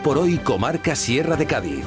por Hoy Comarca Sierra de Cádiz.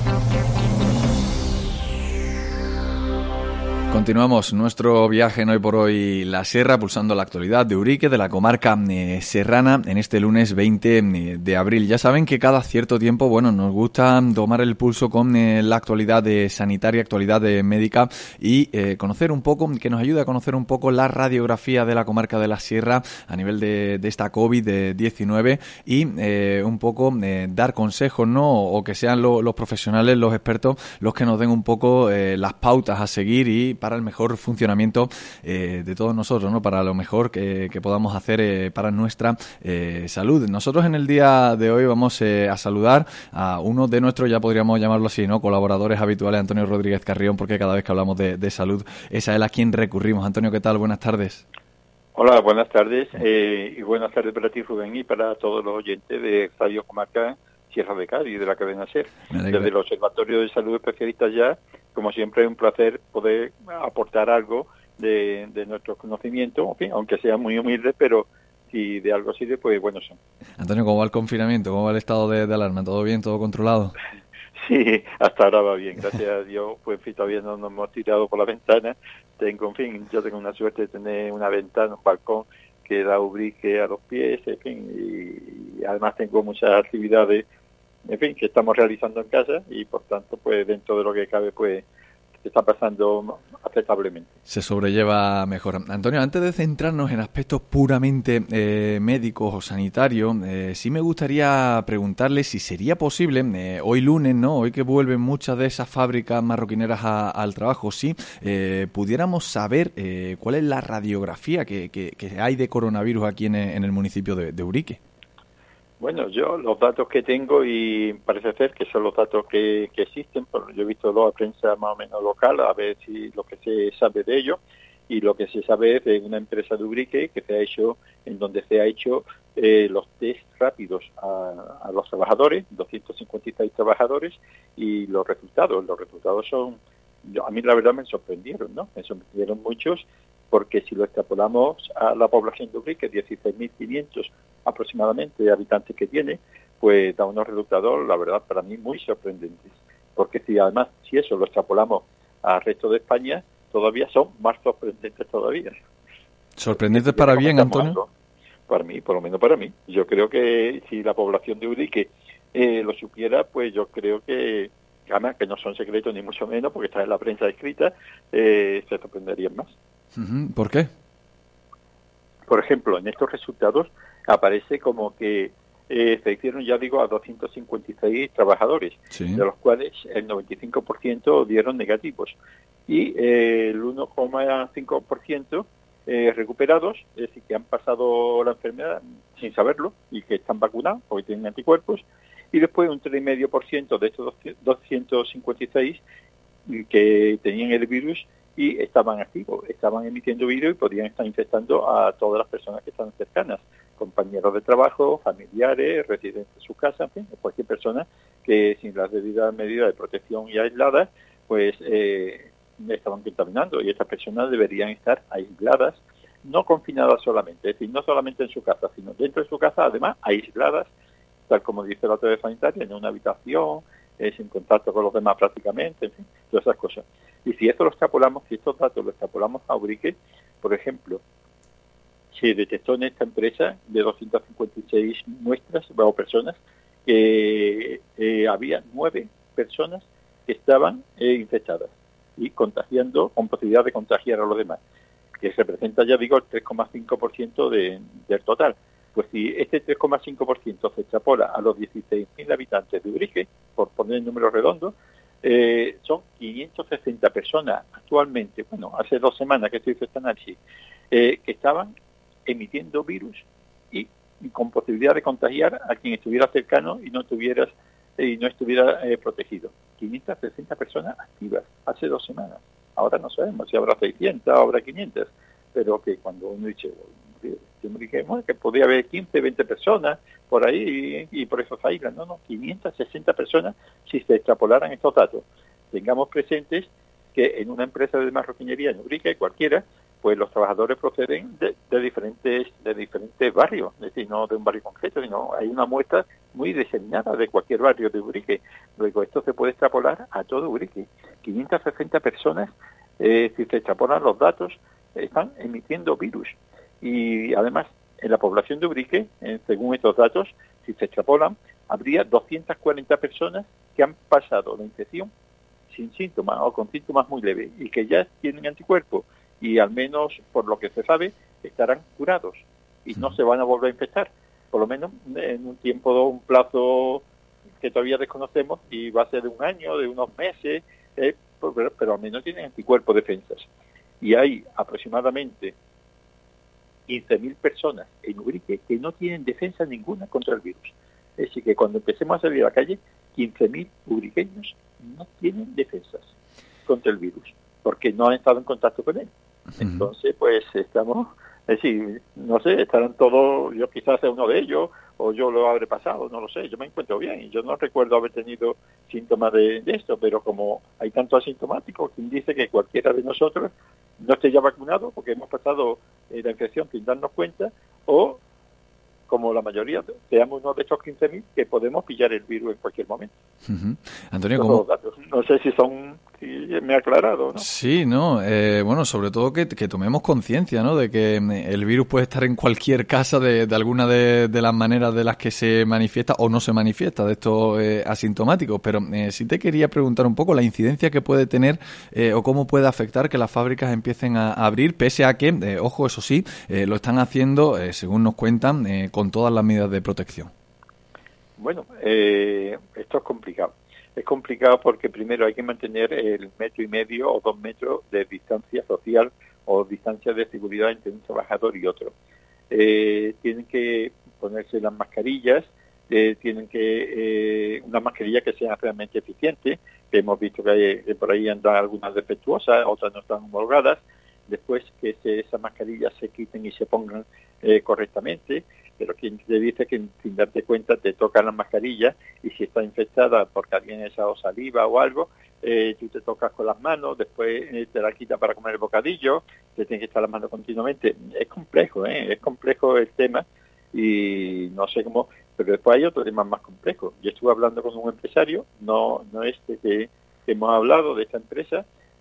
Continuamos nuestro viaje en Hoy por Hoy la Sierra, pulsando la actualidad de Urique, de la comarca serrana, en este lunes 20 de abril. Ya saben que cada cierto tiempo, bueno, nos gusta tomar el pulso con la actualidad sanitaria, actualidad médica y conocer un poco, que nos ayude a conocer un poco la radiografía de la comarca de la Sierra a nivel de esta COVID-19 y un poco dar consejos, ¿no? O que sean los profesionales, los expertos, los que nos den un poco las pautas a seguir y para el mejor funcionamiento de todos nosotros, ¿no? Para lo mejor que podamos hacer para nuestra salud. Nosotros en el día de hoy vamos a saludar a uno de nuestros, ya podríamos llamarlo así, ¿no? Colaboradores habituales, Antonio Rodríguez Carrión, porque cada vez que hablamos de salud es a él a quien recurrimos. Antonio, ¿qué tal? Buenas tardes. Hola, buenas tardes y buenas tardes para ti, Rubén, y para todos los oyentes de Radio Comarca Sierra de Cádiz, de la cadena SER. Desde el Observatorio de Salud Especialistas ya, como siempre, es un placer poder aportar algo de nuestro conocimiento, en fin, aunque sea muy humilde, pero si de algo sirve, pues bueno son. Antonio, ¿cómo va el confinamiento? ¿Cómo va el estado de alarma? ¿Todo bien? ¿Todo controlado? Sí, hasta ahora va bien, gracias a Dios, pues en fin, todavía no nos hemos tirado por la ventana. Yo tengo una suerte de tener una ventana, un balcón que da ubrique a los pies, en fin, y además tengo muchas actividades, en fin, que estamos realizando en casa y por tanto, pues dentro de lo que cabe, pues está pasando aceptablemente. Se sobrelleva mejor. Antonio, antes de centrarnos en aspectos puramente médicos o sanitarios, sí me gustaría preguntarle si sería posible, hoy lunes, ¿no? Hoy que vuelven muchas de esas fábricas marroquineras al trabajo, si pudiéramos saber cuál es la radiografía que hay de coronavirus aquí en el municipio de Urique. Bueno, yo los datos que tengo, y parece ser que son los datos que existen, porque yo he visto la prensa más o menos local, a ver si lo que se sabe de ello, y lo que se sabe es de una empresa de Urique que se ha hecho, en donde se ha hecho los test rápidos a los trabajadores, 256 trabajadores, y los resultados son, a mí la verdad me sorprendieron, ¿no? Me sorprendieron muchos, porque si lo extrapolamos a la población de Urique, 16.500 aproximadamente habitantes que tiene, pues da unos resultados, la verdad, para mí muy sorprendentes. Porque si eso lo extrapolamos al resto de España, todavía son más sorprendentes todavía. ¿Sorprendentes para bien, Antonio? Algo, para mí, por lo menos para mí. Yo creo que si la población de Urique lo supiera, pues yo creo que, además que no son secretos ni mucho menos, porque está en la prensa escrita, se sorprenderían más. ¿Por qué? Por ejemplo, en estos resultados aparece como que se hicieron, ya digo, a 256 trabajadores, sí, de los cuales el 95% dieron negativos y el 1,5% recuperados, es decir, que han pasado la enfermedad sin saberlo y que están vacunados porque tienen anticuerpos, y después un 3,5% de estos 256 que tenían el virus y estaban activos, estaban emitiendo virus y podían estar infectando a todas las personas que están cercanas, compañeros de trabajo, familiares, residentes de su casa, en fin, cualquier persona que sin las debidas medidas de protección y aisladas, pues estaban contaminando, y estas personas deberían estar aisladas, no confinadas solamente, es decir, no solamente en su casa, sino dentro de su casa, además aisladas, tal como dice la autoridad sanitaria, en una habitación, sin contacto con los demás prácticamente, en fin, todas esas cosas. Y si esto lo extrapolamos, si estos datos lo extrapolamos a Urique, por ejemplo, se detectó en esta empresa de 256 muestras o personas que había 9 personas que estaban infectadas y contagiando, con posibilidad de contagiar a los demás, que representa, ya digo, el 3,5% del total. Pues si este 3,5% se extrapola a los 16.000 habitantes de Urique, por poner el número redondo, son 560 personas actualmente, bueno, hace 2 semanas que estoy haciendo este análisis, que estaban emitiendo virus y con posibilidad de contagiar a quien estuviera cercano y no estuviera protegido. 560 personas activas hace 2 semanas. Ahora no sabemos si habrá 600 o habrá 500, pero que cuando uno dice, que podría haber 15, 20 personas por ahí y por eso se aíslan. No, 560 personas si se extrapolaran estos datos. Tengamos presentes que en una empresa de marroquinería en Urique, cualquiera, pues los trabajadores proceden de diferentes barrios, es decir, no de un barrio concreto, sino hay una muestra muy muy diseminada de cualquier barrio de Urique. Luego esto se puede extrapolar a todo Urique. 560 personas, si se extrapolan los datos, están emitiendo virus. Y además, en la población de Urique, según estos datos, si se extrapolan, habría 240 personas que han pasado la infección sin síntomas o con síntomas muy leves y que ya tienen anticuerpos y al menos, por lo que se sabe, estarán curados y no se van a volver a infectar, por lo menos en un plazo que todavía desconocemos y va a ser de un año, de unos meses, pero al menos tienen anticuerpos defensas. Y hay aproximadamente 15.000 personas en Urique que no tienen defensa ninguna contra el virus. Es decir, que cuando empecemos a salir a la calle, 15.000 uriqueños no tienen defensas contra el virus, porque no han estado en contacto con él. Entonces, pues estamos, es decir, no sé, estarán todos, yo quizás sea uno de ellos, o yo lo habré pasado, no lo sé, yo me encuentro bien, y yo no recuerdo haber tenido síntomas de esto, pero como hay tantos asintomáticos, quien dice que cualquiera de nosotros no esté ya vacunado, porque hemos pasado la infección sin darnos cuenta, o como la mayoría, seamos uno de estos 15.000 que podemos pillar el virus en cualquier momento. Antonio, ¿cómo? No sé si me ha aclarado, ¿no? Sí, ¿no? Bueno, sobre todo que tomemos conciencia, ¿no? De que el virus puede estar en cualquier casa de alguna de las maneras de las que se manifiesta o no se manifiesta, de estos asintomáticos. Pero sí te quería preguntar un poco la incidencia que puede tener o cómo puede afectar que las fábricas empiecen a abrir, pese a que, ojo, eso sí, lo están haciendo, según nos cuentan, con todas las medidas de protección. Bueno, esto es complicado. Es complicado porque primero hay que mantener el 1,5 metros o 2 metros de distancia social o distancia de seguridad entre un trabajador y otro. Tienen que ponerse las mascarillas, tienen que unas mascarillas que sean realmente eficientes, que hemos visto que por ahí andan algunas defectuosas, otras no están homologadas. Después que esas mascarillas se quiten y se pongan correctamente, pero quien te dice que sin darte cuenta te tocan las mascarillas y si está infectada porque alguien ha echado saliva o algo, tú te tocas con las manos, después te la quitas para comer el bocadillo, te tienes que estar las manos continuamente. Es complejo el tema y no sé cómo, pero después hay otro tema más complejo. Yo estuve hablando con un empresario, no este que hemos hablado de esta empresa,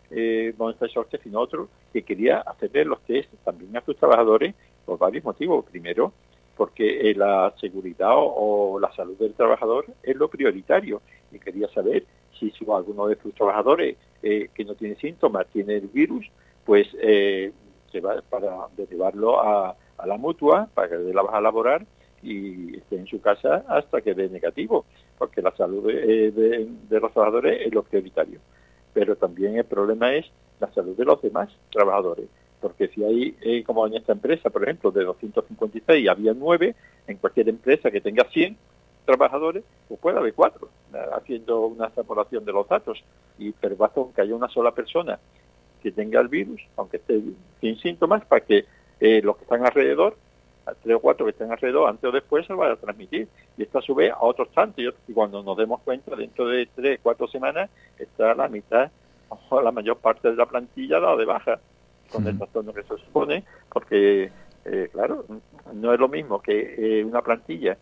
sino otro, que quería hacerle los test también a sus trabajadores por varios motivos. Primero, porque la seguridad o la salud del trabajador es lo prioritario y quería saber si alguno de sus trabajadores que no tiene síntomas tiene el virus, pues se va para derivarlo a la mutua para que dé la baja laboral y esté en su casa hasta que dé negativo, porque la salud de los trabajadores es lo prioritario. Pero también el problema es la salud de los demás trabajadores. Porque si hay, como en esta empresa, por ejemplo, de 256 había 9, en cualquier empresa que tenga 100 trabajadores, pues puede haber 4, haciendo una extrapolación de los datos. Pero basta que haya una sola persona que tenga el virus, aunque esté sin síntomas, para que los que están alrededor, 3 o 4 que estén alrededor, antes o después se lo van a transmitir. Y esto a su vez a otros tantos. Y cuando nos demos cuenta, dentro de 3 o 4 semanas, está la mitad o la mayor parte de la plantilla dada de baja, con el trastorno que se supone, porque, claro, no es lo mismo que una plantilla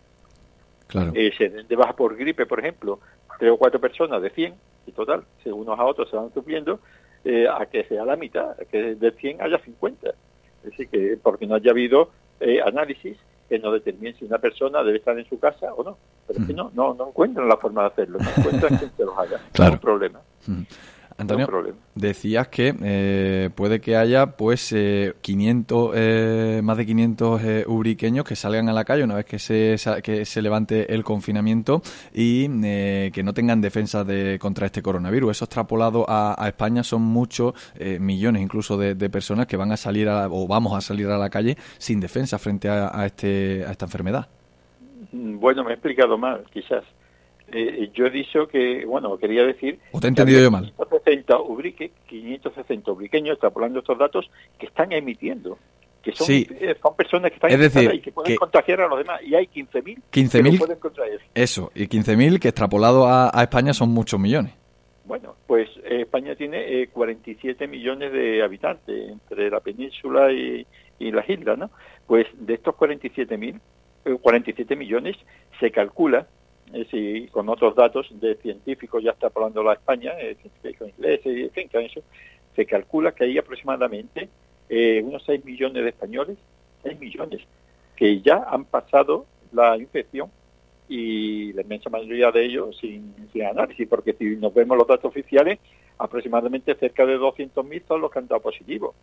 se den de baja por gripe, por ejemplo, 3 o 4 personas de 100, y total, si unos a otros se van subiendo, a que sea la mitad, que de 100 haya 50. Es decir, que porque no haya habido análisis que nos determinen si una persona debe estar en su casa o no. Pero es que no encuentran la forma de hacerlo, no encuentran quién se los haga. Claro. Es un problema. Antonio, decías que puede que haya pues 500, más de 500 uriqueños que salgan a la calle una vez que se levante el confinamiento y que no tengan defensa contra este coronavirus. Eso extrapolado a España son muchos millones incluso de personas que van a salir o vamos a salir a la calle sin defensa frente a esta enfermedad. Bueno, me he explicado mal, quizás. Yo he dicho que, quería decir... ¿O te he entendido yo mal? 560 ubriqueños, extrapolando estos datos, que están emitiendo, que son, sí. Son personas que están infectadas y que pueden contagiar a los demás, y hay 15.000 que no pueden contraer. Eso, y 15.000 que extrapolado a España son muchos millones. Bueno, pues España tiene 47 millones de habitantes entre la península y las islas, ¿no? Pues de estos 47 millones se calcula con otros datos de científicos, ya está hablando la España, científicos ingleses, en fin, con eso, se calcula que hay aproximadamente unos 6 millones de españoles, 6 millones, que ya han pasado la infección, y la inmensa mayoría de ellos sin análisis, porque si nos vemos los datos oficiales, aproximadamente cerca de 200.000 son los que han dado positivos.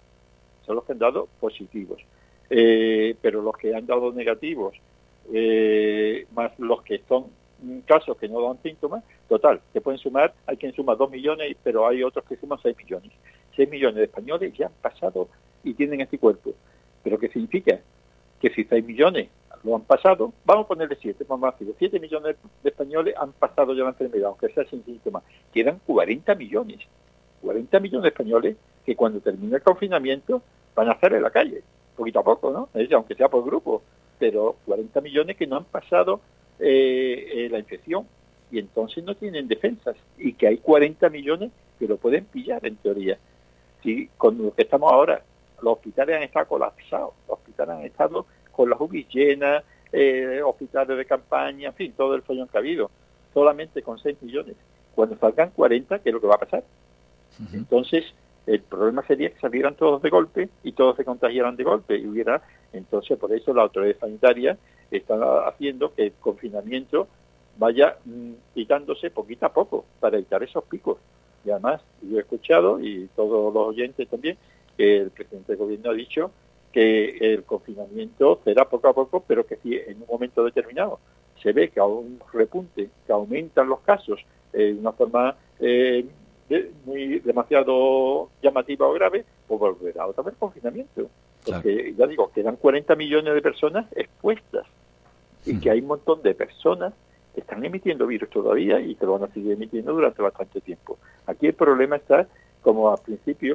Pero los que han dado negativos, más los que son casos que no dan síntomas, total, se pueden sumar, hay quien suma 2 millones, pero hay otros que suman 6 millones. 6 millones de españoles ya han pasado y tienen este cuerpo. ¿Pero qué significa? Que si 6 millones lo han pasado, vamos a ponerle 7, más fácil, 7 millones de españoles han pasado ya la enfermedad, aunque sea sin síntomas. Quedan 40 millones de españoles que cuando termine el confinamiento van a estar en la calle, poquito a poco, ¿no? Aunque sea por grupo, pero 40 millones que no han pasado la infección y entonces no tienen defensas, y que hay 40 millones que lo pueden pillar en teoría. Si con lo que estamos ahora, los hospitales han estado colapsados, los hospitales han estado con las UBI llenas, hospitales de campaña, en fin, todo el follón que ha habido, solamente con 6 millones. Cuando salgan 40, ¿qué es lo que va a pasar? Entonces, el problema sería que salieran todos de golpe y todos se contagiaran de golpe. Y hubiera, entonces, por eso la autoridad sanitaria está haciendo que el confinamiento vaya quitándose poquito a poco para evitar esos picos. Y además, yo he escuchado, y todos los oyentes también, que el presidente del gobierno ha dicho que el confinamiento será poco a poco, pero que si en un momento determinado se ve que hay un repunte, que aumentan los casos de una forma demasiado llamativa o grave, pues volverá otra vez confinamiento. Porque ya digo, quedan 40 millones de personas expuestas y que hay un montón de personas que están emitiendo virus todavía y que lo van a seguir emitiendo durante bastante tiempo. Aquí el problema está, como al principio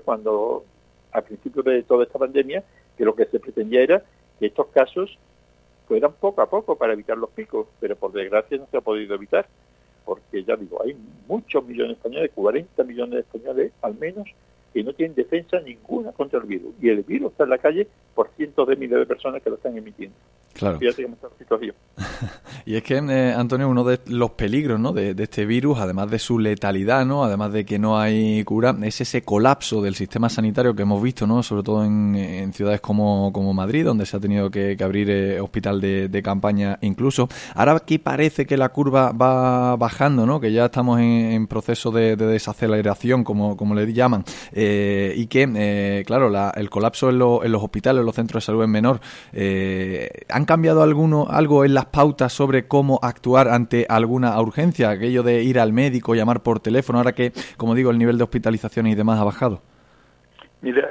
de toda esta pandemia, que lo que se pretendía era que estos casos fueran poco a poco para evitar los picos, pero por desgracia no se ha podido evitar, porque ya digo, hay muchos millones de españoles, 40 millones de españoles al menos, que no tienen defensa ninguna contra el virus. Y el virus está en la calle por cientos de miles de personas que lo están emitiendo. Claro. Fíjate cómo está la situación. Y es que, Antonio, uno de los peligros, ¿no?, de este virus, además de su letalidad, ¿no?, además de que no hay cura, es ese colapso del sistema sanitario que hemos visto, ¿no?, sobre todo en ciudades como Madrid, donde se ha tenido que abrir hospital de campaña incluso. Ahora aquí parece que la curva va bajando, ¿no?, que ya estamos en proceso de desaceleración, como le llaman, y que, claro, el colapso en los hospitales, en los centros de salud es menor. ¿Han cambiado algo en las pautas sobre cómo actuar ante alguna urgencia? Aquello de ir al médico, llamar por teléfono, ahora que, como digo, el nivel de hospitalización y demás ha bajado. Mira,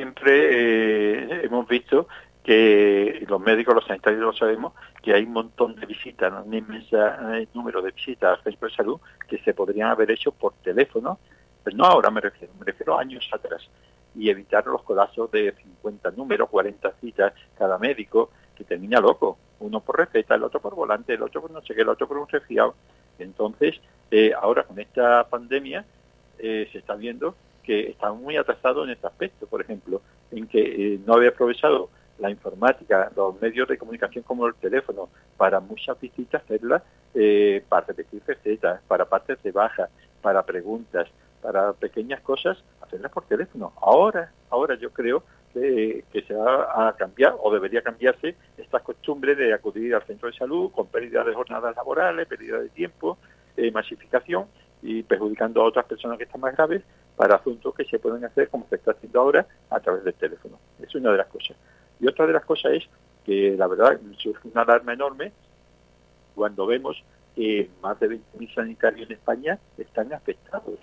siempre hemos visto que los médicos, los sanitarios lo sabemos, que hay un montón de visitas, ¿no?, un inmenso número de visitas al centro de salud que se podrían haber hecho por teléfono, pero no ahora me refiero a años atrás, y evitar los colapsos de 50 números, 40 citas cada médico, que termina loco, uno por receta, el otro por volante, el otro por no sé qué, el otro por un resfriado. Entonces, ahora con esta pandemia se está viendo que está muy atrasado en este aspecto, por ejemplo, en que no había aprovechado la informática, los medios de comunicación como el teléfono, para muchas visitas hacerlas, para repetir recetas, para partes de baja, para preguntas, para pequeñas cosas, hacerlas por teléfono. Ahora yo creo que se va a cambiar, o debería cambiarse, esta costumbre de acudir al centro de salud con pérdida de jornadas laborales, pérdida de tiempo, masificación, y perjudicando a otras personas que están más graves para asuntos que se pueden hacer como se está haciendo ahora a través del teléfono. Es una de las cosas. Y otra de las cosas es que la verdad surge una alarma enorme cuando vemos que más de 20.000 sanitarios en España están afectados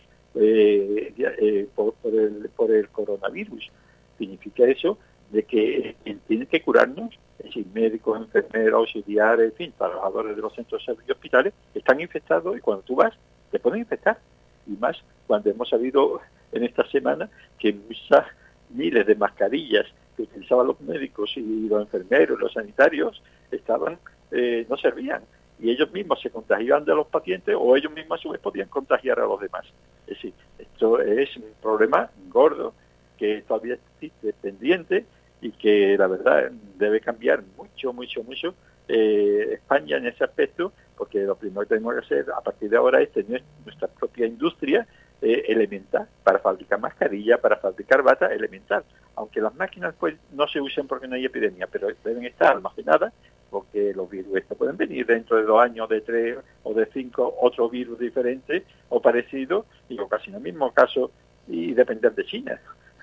por el coronavirus. Significa eso de que quien tiene que curarnos, es decir, médicos, enfermeros, auxiliares, en fin, trabajadores de los centros de salud y hospitales, están infectados, y cuando tú vas, te pueden infectar. Y más cuando hemos sabido en esta semana que muchas miles de mascarillas que utilizaban los médicos y los enfermeros, los sanitarios, no servían. Y ellos mismos se contagiaban de los pacientes, o ellos mismos a su vez podían contagiar a los demás. Es decir, esto es un problema gordo que todavía existe pendiente y que la verdad debe cambiar mucho España en ese aspecto, porque lo primero que tenemos que hacer a partir de ahora es tener nuestra propia industria elemental para fabricar mascarilla, para fabricar bata elemental. Aunque las máquinas pues no se usen porque no hay epidemia, pero deben estar almacenadas porque los virus estos pueden venir dentro de 2 años, de 3 o de 5, otro virus diferente o parecido, y casi en el mismo caso, y depender de China.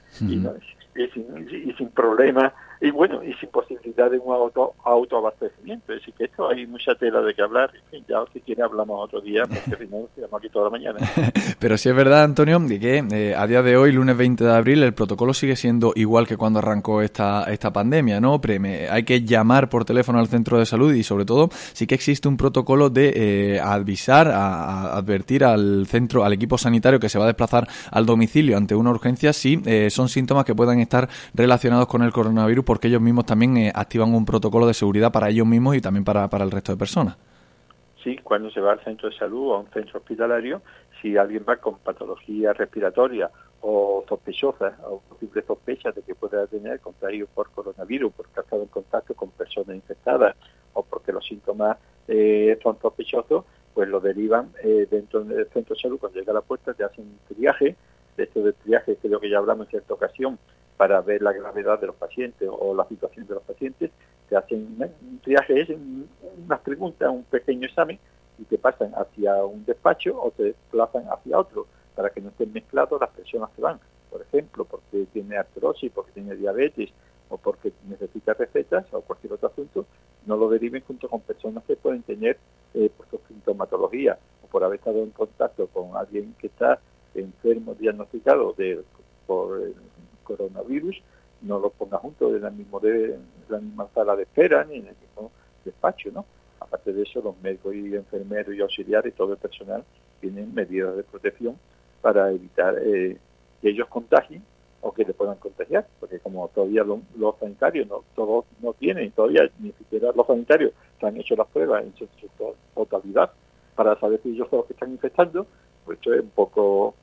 Y sin problemas, y bueno, y sin posibilidad de un autoabastecimiento. Es decir, que esto hay mucha tela de que hablar. En fin, ya si quiere hablamos otro día, porque si no, quedamos aquí toda la mañana. Pero sí es verdad, Antonio, que a día de hoy, lunes 20 de abril, el protocolo sigue siendo igual que cuando arrancó esta pandemia, ¿no? Hay que llamar por teléfono al centro de salud y, sobre todo, sí que existe un protocolo de avisar, a advertir al equipo sanitario que se va a desplazar al domicilio ante una urgencia si son síntomas que puedan estar relacionados con el coronavirus, porque ellos mismos también activan un protocolo de seguridad para ellos mismos y también para el resto de personas. Sí, cuando se va al centro de salud o a un centro hospitalario, si alguien va con patología respiratoria o sospechosa o posible sospecha de que pueda tener contraído por coronavirus, porque ha estado en contacto con personas infectadas o porque los síntomas son sospechosos, pues lo derivan dentro del centro de salud. Cuando llega a la puerta te hacen un triaje. De esto del triaje creo que ya hablamos en cierta ocasión, para ver la gravedad de los pacientes o la situación de los pacientes. Te hacen un triaje, es unas preguntas, un pequeño examen, y te pasan hacia un despacho o te desplazan hacia otro, para que no estén mezclados las personas que van. Por ejemplo, porque tiene artrosis, porque tiene diabetes, o porque necesita recetas, o cualquier otro asunto, no lo deriven junto con personas que pueden tener pues, sintomatología, o por haber estado en contacto con alguien que está enfermo, diagnosticado por el coronavirus, no lo ponga junto en la misma sala de espera ni en el mismo despacho, ¿no? Aparte de eso, los médicos y enfermeros y auxiliares, todo el personal, tienen medidas de protección para evitar que ellos contagien o que le puedan contagiar, porque como todavía los sanitarios todos no tienen, todavía ni siquiera los sanitarios se han hecho las pruebas en su totalidad para saber si ellos son los que están infectando, pues esto es un poco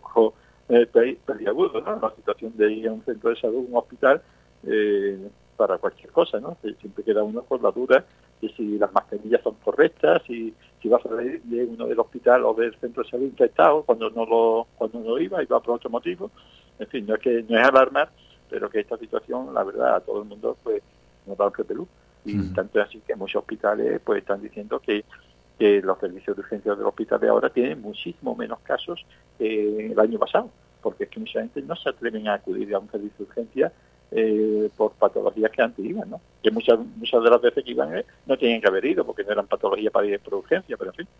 peliagudo, ¿no? La situación de ir a un centro de salud, un hospital, para cualquier cosa, ¿no? Siempre queda uno con la duda de si las mascarillas son correctas, si vas a salir de uno del hospital o del centro de salud infectado cuando no iba y va por otro motivo. En fin, no es alarmar, pero que esta situación, la verdad, a todo el mundo pues nos da el repelús. Y tanto es así que muchos hospitales pues están diciendo que los servicios de urgencia del hospital de ahora tienen muchísimo menos casos que el año pasado, porque es que mucha gente no se atreven a acudir a un servicio de urgencia por patologías que antes iban, ¿no? Que muchas de las veces que iban no tenían que haber ido porque no eran patologías para ir por urgencia, pero en fin,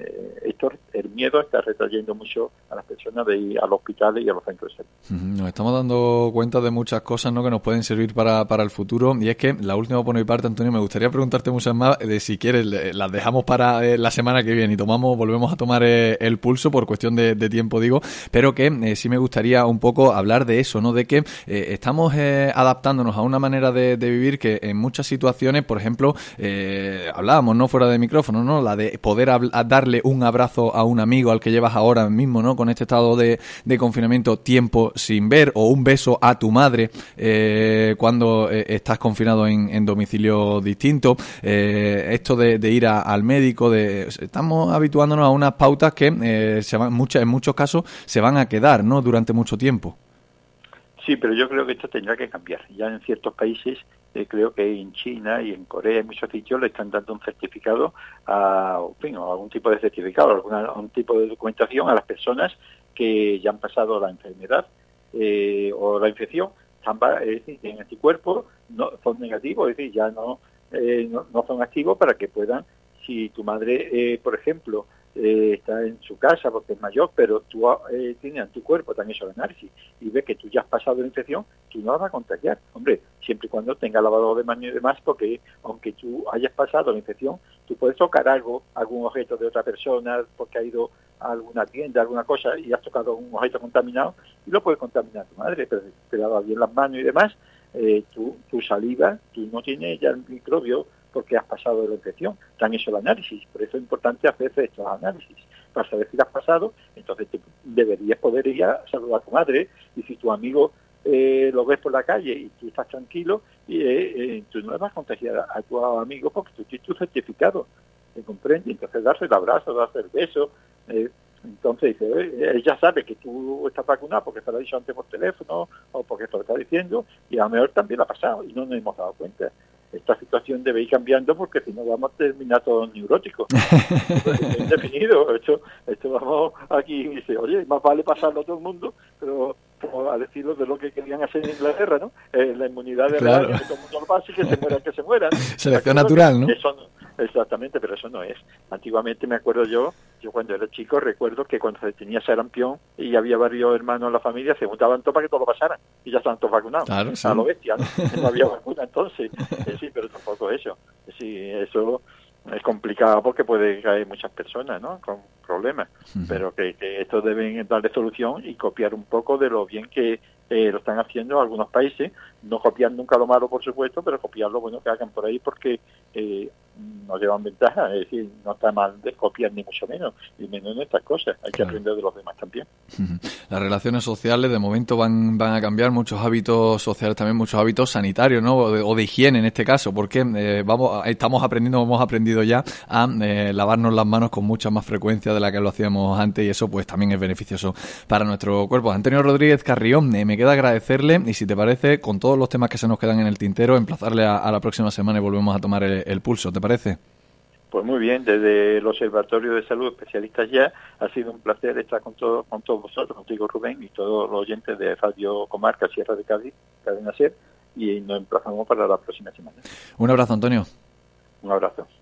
el miedo está retrayendo mucho a las personas de ir a los hospitales y a los centros de salud. Nos estamos dando cuenta de muchas cosas, ¿no?, que nos pueden servir para el futuro, y es que la última por mi parte, Antonio, me gustaría preguntarte muchas más, si quieres las dejamos para la semana que viene y volvemos a tomar el pulso por cuestión de tiempo, digo, pero que sí me gustaría un poco hablar de eso, ¿no?, de que estamos adaptándonos a una manera de vivir que en muchas situaciones, por ejemplo, hablábamos, ¿no?, fuera de micrófono, ¿no?, la de poder darle un abrazo a un amigo al que llevas ahora mismo, ¿no?, con este estado de confinamiento, tiempo sin ver, o un beso a tu madre cuando estás confinado en domicilio distinto, esto de ir al médico, estamos habituándonos a unas pautas que en muchos casos se van a quedar, ¿no?, durante mucho tiempo. Sí, pero yo creo que esto tendrá que cambiar. Ya en ciertos países, creo que en China y en Corea, en muchos sitios, le están dando un certificado, o algún tipo de certificado, algún tipo de documentación a las personas que ya han pasado la enfermedad o la infección, es decir, tienen anticuerpos, no son negativos, es decir, ya no son activos, para que puedan, si tu madre, por ejemplo, está en su casa porque es mayor, pero tú tienes anticuerpos, también hecho el análisis, y ves que tú ya has pasado la infección, tú no la vas a contagiar, hombre, siempre y cuando tenga lavado de manos y demás, porque aunque tú hayas pasado la infección, tú puedes tocar algún objeto de otra persona, porque ha ido a alguna tienda, alguna cosa, y has tocado un objeto contaminado, y lo puedes contaminar a tu madre, pero si te lavas bien las manos y demás, tu saliva, tú no tienes ya el microbio, porque has pasado de la infección, te han hecho el análisis, por eso es importante hacerse estos análisis, para saber si lo has pasado. Entonces deberías poder ir a saludar a tu madre, y si tu amigo lo ves por la calle y tú estás tranquilo, tú no le vas a contagiar a tu amigo porque tú tienes tu certificado. se comprende, entonces darse el abrazo, darse el beso, entonces dice, ella sabe que tú estás vacunado porque te lo ha dicho antes por teléfono o porque te lo está diciendo, y a lo mejor también lo ha pasado y no nos hemos dado cuenta. Esta situación debe ir cambiando porque si no vamos a terminar todos neuróticos. Es definido. Esto vamos aquí y dice, oye, más vale pasarlo a todo el mundo, pero a decirlo de lo que querían hacer en Inglaterra, ¿no? La inmunidad de rebaño, que todo el mundo lo pase y que se muera el que se muera. Selección natural, ¿no? Eso no, exactamente, pero eso no es. Antiguamente me acuerdo yo cuando era chico recuerdo que cuando se tenía sarampión y había varios hermanos en la familia, se juntaban todos para que todos lo pasaran y ya estaban todos vacunados. Claro, sí. A lo bestia, ¿no? No había vacuna entonces. Sí, pero tampoco eso. Sí, eso es complicado porque puede caer muchas personas, ¿no? Con problemas. Pero que esto deben darle solución y copiar un poco de lo bien que lo están haciendo algunos países. No copiar nunca lo malo, por supuesto, pero copiar lo bueno que hagan por ahí porque nos llevan ventaja. Es decir, no está mal de copiar ni mucho menos, y menos en estas cosas. Hay que aprender de los demás también. Las relaciones sociales de momento van a cambiar, muchos hábitos sociales también, muchos hábitos sanitarios, ¿no? O de higiene en este caso, porque hemos aprendido ya a lavarnos las manos con mucha más frecuencia de la que lo hacíamos antes, y eso pues también es beneficioso para nuestro cuerpo. Antonio Rodríguez Carrión, me queda agradecerle, y si te parece, con todos los temas que se nos quedan en el tintero, emplazarle a la próxima semana y volvemos a tomar el pulso, ¿te parece? Pues muy bien, desde el Observatorio de Salud Especialistas Ya, ha sido un placer estar con todos vosotros, contigo Rubén y todos los oyentes de Radio Comarca Sierra de Cádiz, Cadena SER, y nos emplazamos para la próxima semana. Un abrazo, Antonio. Un abrazo.